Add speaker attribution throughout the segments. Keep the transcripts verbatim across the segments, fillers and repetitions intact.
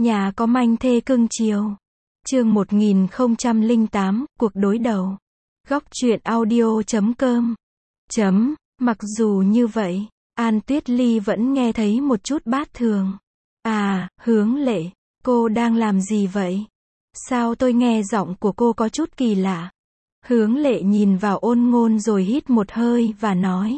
Speaker 1: Nhà có manh thê cưng chiều. Chương một nghìn không trăm lẻ tám, cuộc đối đầu. Góc truyện audio chấm com. Chấm, mặc dù như vậy, An Tuyết Ly vẫn nghe thấy một chút bát thường. À, Hướng Lệ, cô đang làm gì vậy? Sao tôi nghe giọng của cô có chút kỳ lạ? Hướng Lệ nhìn vào Ôn Ngôn rồi hít một hơi và nói.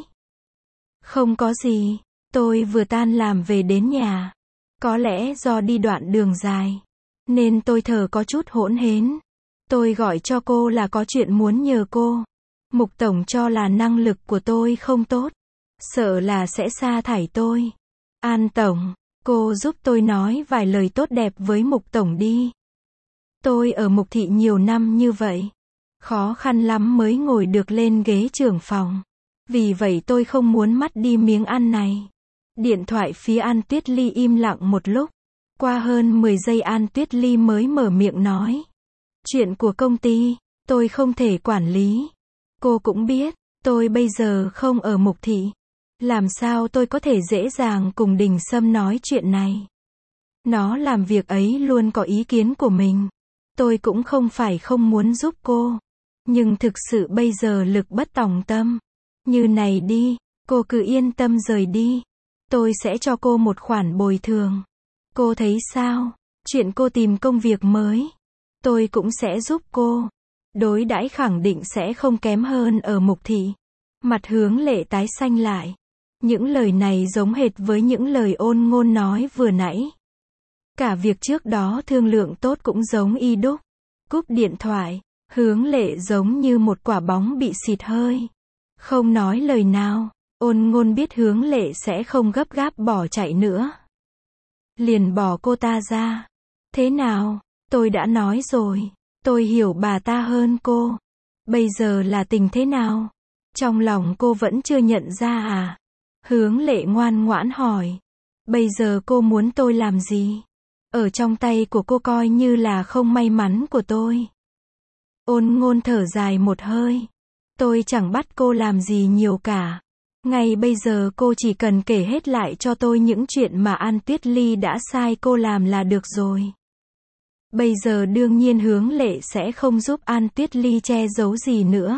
Speaker 1: Không có gì, tôi vừa tan làm về đến nhà. Có lẽ do đi đoạn đường dài, nên tôi thở có chút hỗn hến. Tôi gọi cho cô là có chuyện muốn nhờ cô. Mục Tổng cho là năng lực của tôi không tốt. Sợ là sẽ sa thải tôi. An Tổng, cô giúp tôi nói vài lời tốt đẹp với Mục Tổng đi. Tôi ở Mục Thị nhiều năm như vậy. Khó khăn lắm mới ngồi được lên ghế trưởng phòng. Vì vậy tôi không muốn mất đi miếng ăn này. Điện thoại phía An Tuyết Ly im lặng một lúc. Qua hơn mười giây An Tuyết Ly mới mở miệng nói. Chuyện của công ty, tôi không thể quản lý. Cô cũng biết, tôi bây giờ không ở Mục Thị. Làm sao tôi có thể dễ dàng cùng Đình Sâm nói chuyện này. Nó làm việc ấy luôn có ý kiến của mình. Tôi cũng không phải không muốn giúp cô. Nhưng thực sự bây giờ lực bất tòng tâm. Như này đi, cô cứ yên tâm rời đi. Tôi sẽ cho cô một khoản bồi thường. Cô thấy sao? Chuyện cô tìm công việc mới, tôi cũng sẽ giúp cô. Đối đãi khẳng định sẽ không kém hơn ở Mục Thị. Mặt Hướng Lệ tái xanh lại. Những lời này giống hệt với những lời Ôn Ngôn nói vừa nãy. Cả việc trước đó thương lượng tốt cũng giống y đúc. Cúp điện thoại, Hướng Lệ giống như một quả bóng bị xịt hơi. Không nói lời nào. Ôn Ngôn biết Hướng Lệ sẽ không gấp gáp bỏ chạy nữa. Liền bỏ cô ta ra. Thế nào? Tôi đã nói rồi. Tôi hiểu bà ta hơn cô. Bây giờ là tình thế nào? Trong lòng cô vẫn chưa nhận ra à? Hướng Lệ ngoan ngoãn hỏi. Bây giờ cô muốn tôi làm gì? Ở trong tay của cô coi như là không may mắn của tôi. Ôn Ngôn thở dài một hơi. Tôi chẳng bắt cô làm gì nhiều cả. Ngay bây giờ cô chỉ cần kể hết lại cho tôi những chuyện mà An Tuyết Ly đã sai cô làm là được rồi. Bây giờ đương nhiên Hướng Lệ sẽ không giúp An Tuyết Ly che giấu gì nữa.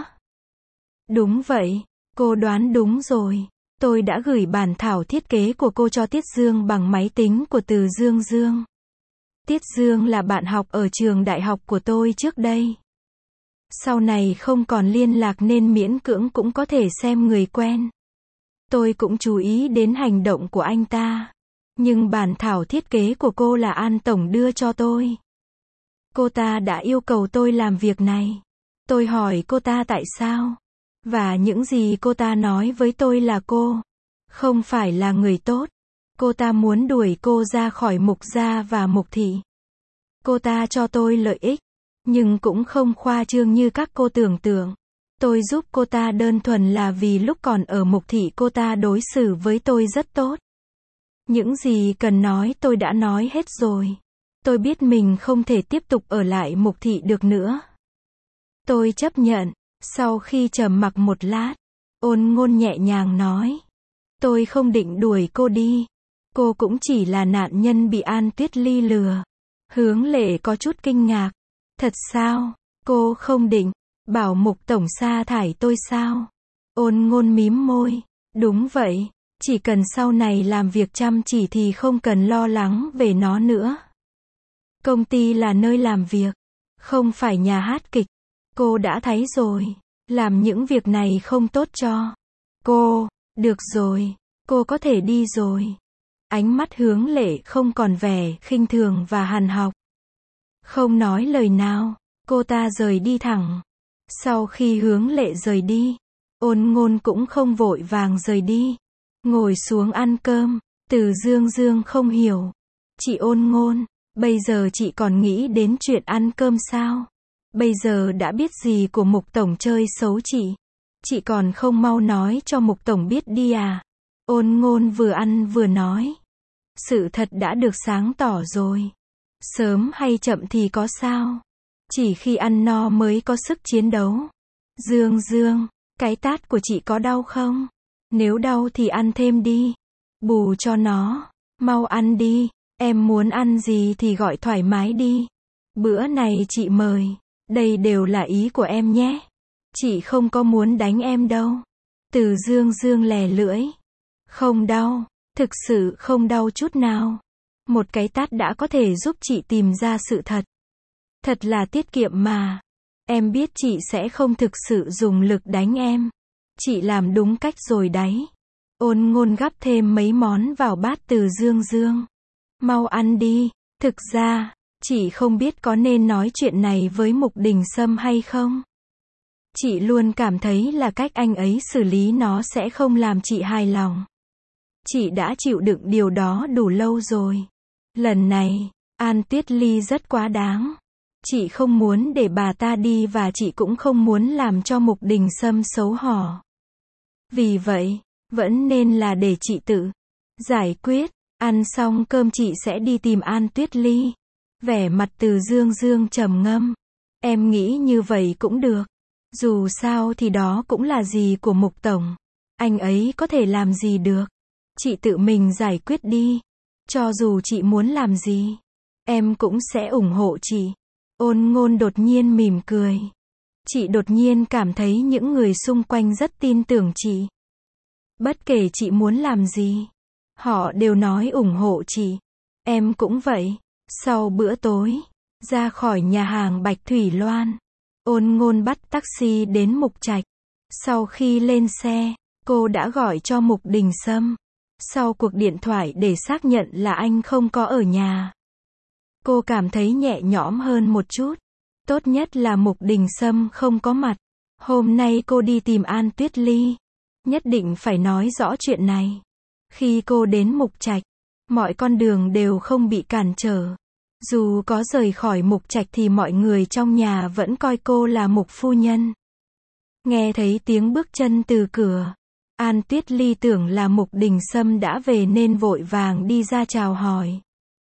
Speaker 1: Đúng vậy, cô đoán đúng rồi. Tôi đã gửi bản thảo thiết kế của cô cho Tiết Dương bằng máy tính của Từ Dương Dương. Tiết Dương là bạn học ở trường đại học của tôi trước đây. Sau này không còn liên lạc nên miễn cưỡng cũng có thể xem người quen. Tôi cũng chú ý đến hành động của anh ta. Nhưng bản thảo thiết kế của cô là An Tổng đưa cho tôi. Cô ta đã yêu cầu tôi làm việc này. Tôi hỏi cô ta tại sao. Và những gì cô ta nói với tôi là cô không phải là người tốt. Cô ta muốn đuổi cô ra khỏi Mục gia và Mục Thị. Cô ta cho tôi lợi ích. Nhưng cũng không khoa trương như các cô tưởng tượng. Tôi giúp cô ta đơn thuần là vì lúc còn ở Mục Thị cô ta đối xử với tôi rất tốt. Những gì cần nói tôi đã nói hết rồi. Tôi biết mình không thể tiếp tục ở lại Mục Thị được nữa. Tôi chấp nhận. Sau khi trầm mặc một lát, Ôn Ngôn nhẹ nhàng nói. Tôi không định đuổi cô đi. Cô cũng chỉ là nạn nhân bị An Tuyết Ly lừa. Hướng Lệ có chút kinh ngạc. Thật sao? Cô không định bảo Mục Tổng sa thải tôi sao? Ôn Ngôn mím môi. Đúng vậy. Chỉ cần sau này làm việc chăm chỉ thì không cần lo lắng về nó nữa. Công ty là nơi làm việc, không phải nhà hát kịch. Cô đã thấy rồi. Làm những việc này không tốt cho cô. Được rồi. Cô có thể đi rồi. Ánh mắt Hướng Lệ không còn vẻ khinh thường và hằn học. Không nói lời nào, cô ta rời đi thẳng. Sau khi Hướng Lệ rời đi, Ôn Ngôn cũng không vội vàng rời đi. Ngồi xuống ăn cơm. Từ Dương Dương không hiểu. Chị Ôn Ngôn, bây giờ chị còn nghĩ đến chuyện ăn cơm sao? Bây giờ đã biết gì của Mục Tổng chơi xấu chị? Chị còn không mau nói cho Mục Tổng biết đi à? Ôn Ngôn vừa ăn vừa nói. Sự thật đã được sáng tỏ rồi. Sớm hay chậm thì có sao? Chỉ khi ăn no mới có sức chiến đấu. Dương Dương, cái tát của chị có đau không? Nếu đau thì ăn thêm đi. Bù cho nó. Mau ăn đi. Em muốn ăn gì thì gọi thoải mái đi. Bữa này chị mời. Đây đều là ý của em nhé. Chị không có muốn đánh em đâu. Từ Dương Dương lè lưỡi. Không đau. Thực sự không đau chút nào. Một cái tát đã có thể giúp chị tìm ra sự thật. Thật là tiết kiệm mà. Em biết chị sẽ không thực sự dùng lực đánh em. Chị làm đúng cách rồi đấy. Ôn Ngôn gắp thêm mấy món vào bát Từ Dương Dương. Mau ăn đi. Thực ra, chị không biết có nên nói chuyện này với Mục Đình Sâm hay không. Chị luôn cảm thấy là cách anh ấy xử lý nó sẽ không làm chị hài lòng. Chị đã chịu đựng điều đó đủ lâu rồi. Lần này, An Tuyết Ly rất quá đáng. Chị không muốn để bà ta đi và chị cũng không muốn làm cho Mục Đình Sâm xấu hổ. Vì vậy, vẫn nên là để chị tự giải quyết. Ăn xong cơm chị sẽ đi tìm An Tuyết Ly. Vẻ mặt Từ Dương Dương trầm ngâm. Em nghĩ như vậy cũng được. Dù sao thì đó cũng là gì của Mục Tổng. Anh ấy có thể làm gì được. Chị tự mình giải quyết đi. Cho dù chị muốn làm gì, em cũng sẽ ủng hộ chị. Ôn Ngôn đột nhiên mỉm cười. Chị đột nhiên cảm thấy những người xung quanh rất tin tưởng chị. Bất kể chị muốn làm gì, họ đều nói ủng hộ chị. Em cũng vậy. Sau bữa tối, ra khỏi nhà hàng Bạch Thủy Loan, Ôn Ngôn bắt taxi đến Mục Trạch. Sau khi lên xe, cô đã gọi cho Mục Đình Sâm. Sau cuộc điện thoại để xác nhận là anh không có ở nhà, cô cảm thấy nhẹ nhõm hơn một chút. Tốt nhất là Mục Đình Sâm không có mặt. Hôm nay cô đi tìm An Tuyết Ly. Nhất định phải nói rõ chuyện này. Khi cô đến Mục Trạch, mọi con đường đều không bị cản trở. Dù có rời khỏi Mục Trạch thì mọi người trong nhà vẫn coi cô là Mục phu nhân. Nghe thấy tiếng bước chân từ cửa, An Tuyết Ly tưởng là Mục Đình Sâm đã về nên vội vàng đi ra chào hỏi.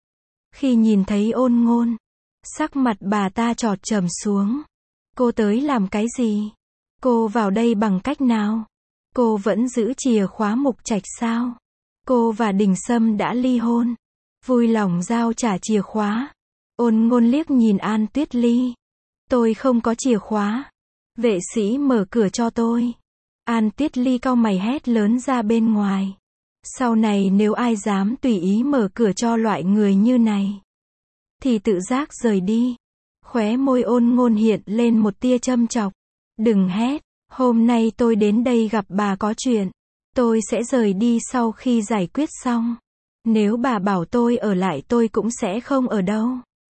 Speaker 1: Khi nhìn thấy Ôn Ngôn, sắc mặt bà ta chợt trầm xuống. Cô tới làm cái gì? Cô vào đây bằng cách nào? Cô vẫn giữ chìa khóa Mục Trạch sao? Cô và Đình Sâm đã ly hôn. Vui lòng giao trả chìa khóa. Ôn Ngôn liếc nhìn An Tuyết Ly. Tôi không có chìa khóa. Vệ sĩ mở cửa cho tôi. An Tuyết Ly cau mày hét lớn ra bên ngoài. Sau này nếu ai dám tùy ý mở cửa cho loại người như này, thì tự giác rời đi. Khóe môi Ôn Ngôn hiện lên một tia châm chọc. Đừng hét. Hôm nay tôi đến đây gặp bà có chuyện. Tôi sẽ rời đi sau khi giải quyết xong. Nếu bà bảo tôi ở lại tôi cũng sẽ không ở đâu.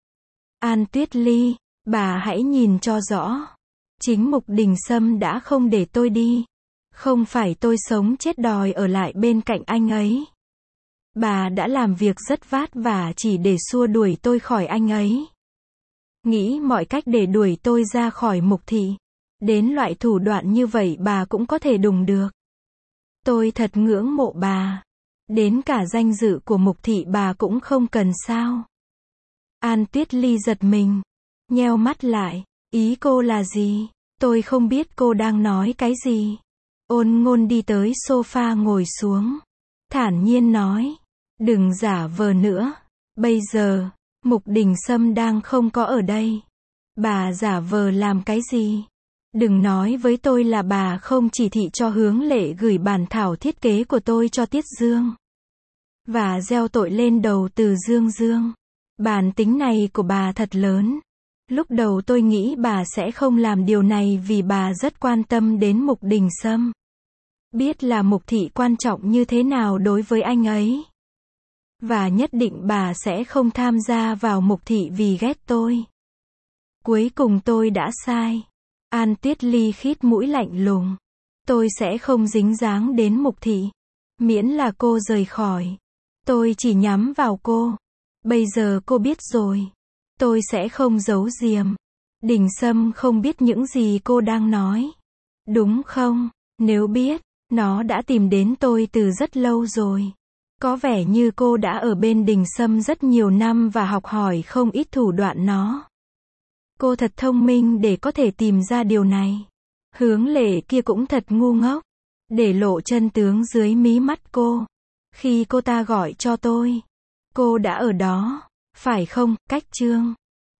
Speaker 1: An Tuyết Ly, bà hãy nhìn cho rõ. Chính Mục Đình Sâm đã không để tôi đi. Không phải tôi sống chết đòi ở lại bên cạnh anh ấy. Bà đã làm việc rất vất vả chỉ để xua đuổi tôi khỏi anh ấy. Nghĩ mọi cách để đuổi tôi ra khỏi Mục thị. Đến loại thủ đoạn như vậy bà cũng có thể đụng được. Tôi thật ngưỡng mộ bà. Đến cả danh dự của Mục thị bà cũng không cần sao? An Tuyết Ly giật mình. Nheo mắt lại. Ý cô là gì? Tôi không biết cô đang nói cái gì. Ôn Ngôn đi tới sofa ngồi xuống. Thản nhiên nói. Đừng giả vờ nữa. Bây giờ, Mục Đình Sâm đang không có ở đây. Bà giả vờ làm cái gì? Đừng nói với tôi là bà không chỉ thị cho Hướng Lệ gửi bản thảo thiết kế của tôi cho Tiết Dương. Và gieo tội lên đầu Từ Dương Dương. Bản tính này của bà thật lớn. Lúc đầu tôi nghĩ bà sẽ không làm điều này vì bà rất quan tâm đến Mục Đình Sâm. Biết là Mục thị quan trọng như thế nào đối với anh ấy. Và nhất định bà sẽ không tham gia vào Mục thị vì ghét tôi. Cuối cùng tôi đã sai. An Tuyết Ly khít mũi lạnh lùng. Tôi sẽ không dính dáng đến Mục thị. Miễn là cô rời khỏi. Tôi chỉ nhắm vào cô. Bây giờ cô biết rồi. Tôi sẽ không giấu giếm. Đình Sâm không biết những gì cô đang nói. Đúng không? Nếu biết, nó đã tìm đến tôi từ rất lâu rồi. Có vẻ như cô đã ở bên Đình Sâm rất nhiều năm và học hỏi không ít thủ đoạn nó. Cô thật thông minh để có thể tìm ra điều này. Hướng Lệ kia cũng thật ngu ngốc. Để lộ chân tướng dưới mí mắt cô. Khi cô ta gọi cho tôi, Cô đã ở đó, phải không, Cách Trương?